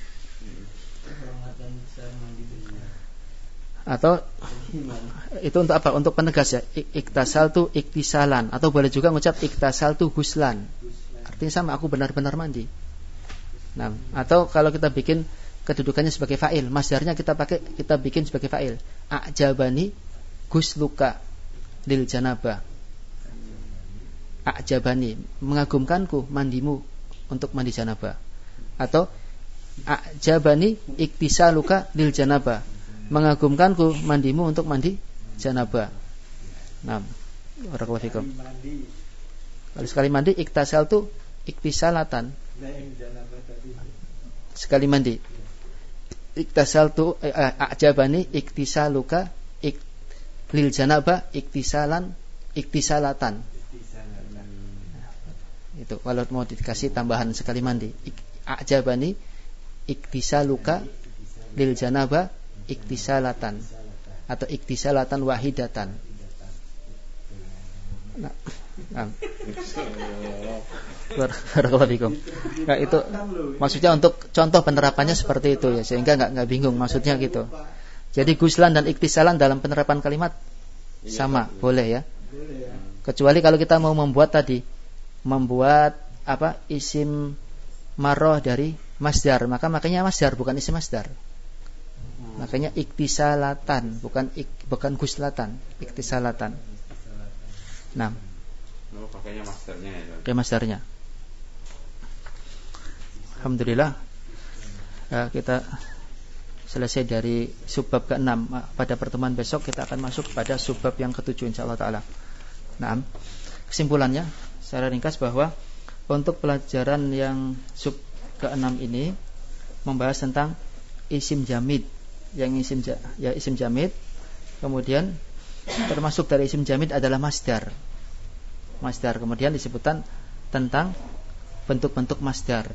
Atau itu untuk apa? Untuk penegas ya. Iktasaltu iktisalan, atau boleh juga mengucap iktasaltu guslan. Artinya sama, aku benar-benar mandi. Nah, atau kalau kita bikin kedudukannya sebagai fa'il, masdarnya kita bikin sebagai fa'il. A'jabani gusluka lil janabah. A'jabani, mengagumkanku mandimu untuk mandi janabah. Atau a'jabani iktisaluka lil janabah, mengagumkanku mandimu untuk mandi janabah. Nah, barakallahu fikum. Kalau sekali mandi iktasaltu iktisalatan. Sekali mandi. Iktasaltu a'jabani iktisaluka lil janabah iktisalatan. Itu kalau mau dikasih tambahan sekali mandi. A'jabani iktisaluka lil janabah iktisalatan, atau iktisalatan wahidatan. Nah, nah, itu maksudnya untuk contoh penerapannya seperti itu ya, sehingga nggak bingung maksudnya gitu. Jadi guslan dan iktisalan dalam penerapan kalimat sama, boleh ya. Kecuali kalau kita mau membuat isim marroh dari masdar, makanya masdar bukan isim masdar. Makanya iktisalatan, bukan guslatan, iktisalatan. Nah, pakainya masdarnya ya. Pakai masdarnya. Alhamdulillah, kita selesai dari subbab ke-6. Pada pertemuan besok kita akan masuk pada subbab yang ke-7 insyaallah taala. Nah, kesimpulannya secara ringkas bahwa untuk pelajaran yang sub ke-6 ini membahas tentang isim jamid. Yang isim jamid, kemudian termasuk dari isim jamid adalah masdar. Kemudian disebutkan tentang bentuk-bentuk masdar.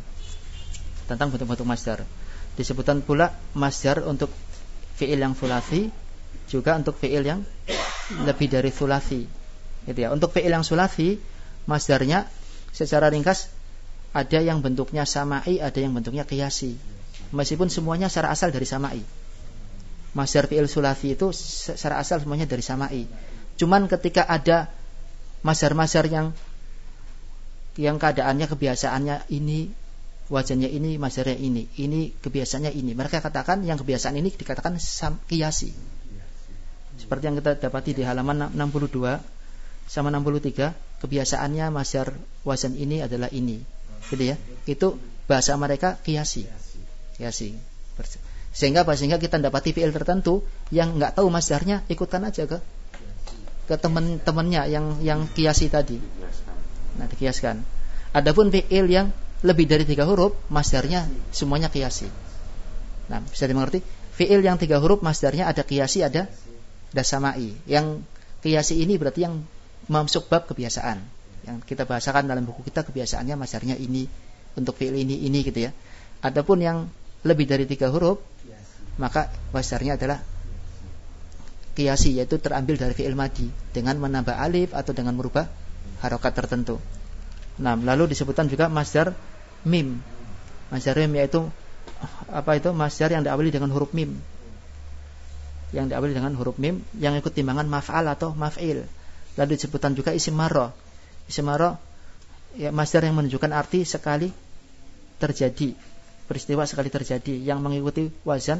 Disebutkan pula masdar untuk fi'il yang sulasi, juga untuk fi'il yang lebih dari sulasi. Gitu ya. Untuk fi'il yang sulasi, masdarnya secara ringkas ada yang bentuknya sama'i, ada yang bentuknya qiyasi. Meskipun semuanya secara asal dari sama'i. Masdar fi'il sulasi itu secara asal semuanya dari sama'i. Cuman ketika ada masdar-masdar yang keadaannya, kebiasaannya ini, wajannya ini, masdarnya ini kebiasaannya ini, mereka katakan yang kebiasaan ini dikatakan qiyasi. Seperti yang kita dapati di halaman 62 sama 63, kebiasaannya masdar wazan ini adalah ini, gitu ya. Itu bahasa mereka qiyasi. Sehingga kita dapati fi'il tertentu yang enggak tahu masdarnya, ikutkan aja ke teman-temannya yang qiyasi tadi. Nah, dikiaskan. Adapun fi'il yang lebih dari 3 huruf, masdarnya semuanya qiyasi. Nah, bisa dimengerti? Fi'il yang 3 huruf masdarnya ada qiyasi, ada sama'i. Yang qiyasi ini berarti yang masuk bab kebiasaan. Yang kita bahasakan dalam buku kita, kebiasaannya masdarnya ini, untuk fi'il ini gitu ya. Adapun yang lebih dari 3 huruf, maka masdarnya adalah qiyasi, yaitu terambil dari fi'il madhi dengan menambah alif atau dengan merubah harokat tertentu. Nah, lalu disebutkan juga masdar mim. Masdar mim yaitu masdar yang diawali dengan huruf mim. Yang ikut timbangan maf'al atau maf'il. Lalu disebutkan juga isim marroh. Isim marroh ya masdar yang menunjukkan arti sekali terjadi, peristiwa sekali terjadi, yang mengikuti wazan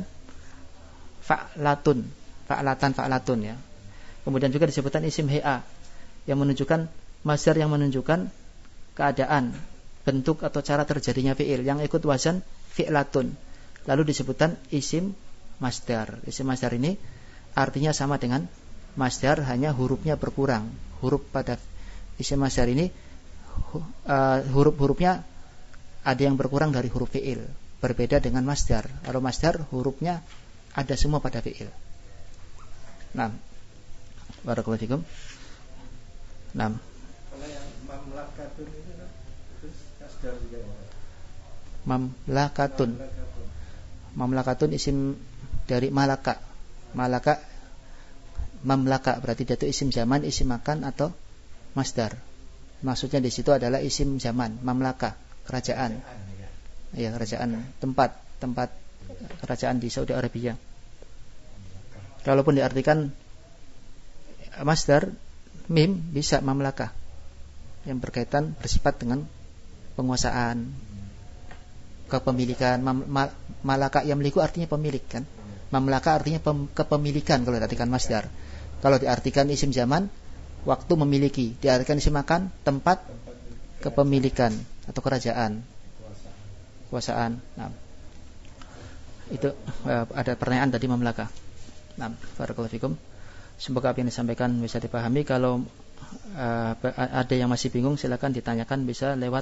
fa'latun ya. Kemudian juga disebutkan isim he'a, yang menunjukkan masdar yang menunjukkan keadaan, bentuk atau cara terjadinya fi'il, yang ikut wazan fi'latun. Lalu disebutkan isim masdar. Isim masdar ini artinya sama dengan masdar, hanya hurufnya berkurang. Huruf pada isim masdar ini huruf-hurufnya ada yang berkurang dari huruf fi'il. Berbeda dengan masdar. Kalau masdar hurufnya ada semua pada fi'il. Nah, barakallahu fikum. Nah, kalau yang mamlakatun itu kan terus masdar juga. Mamlakatun. Mamlakatun isim dari malaka. Malaka mamlaka berarti dia itu isim zaman, isim makan atau masdar. Maksudnya di situ adalah isim zaman, mamlaka, kerajaan. Ya, kerajaan, tempat kerajaan di Saudi Arabia. Kalaupun diartikan masdar, mim bisa mamlaka yang berkaitan bersifat dengan penguasaan, kepemilikan. Malaka yamliku artinya pemilik kan. Mamlaka artinya kepemilikan kalau diartikan masdar. Kalau diartikan isim zaman, waktu memiliki. Diartikan isim makan, tempat kepemilikan atau kerajaan, kekuasaan. Nah, itu ada pertanyaan tadi mamlaka. Nah, barakallahu fikum. Semoga apa yang disampaikan bisa dipahami. Kalau ada yang masih bingung, silakan ditanyakan, bisa lewat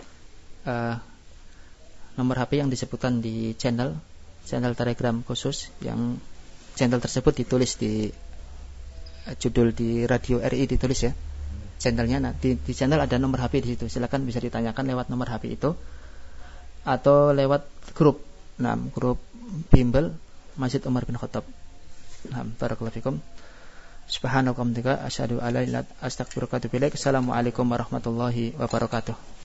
nomor HP yang disebutkan di channel Telegram khusus, yang channel tersebut ditulis di judul di Radio RI, ditulis ya channelnya. Nah, di channel ada nomor HP di situ. Silakan bisa ditanyakan lewat nomor HP itu atau lewat grup. Nah, grup bimbel Masjid Umar bin Khattab. Nah, barakallahu fikum. Subhanallah wa bihamdika asyhadu an la ilaha illa anta astaghfiruka wa atubu ilaik. Assalamualaikum warahmatullahi wabarakatuh.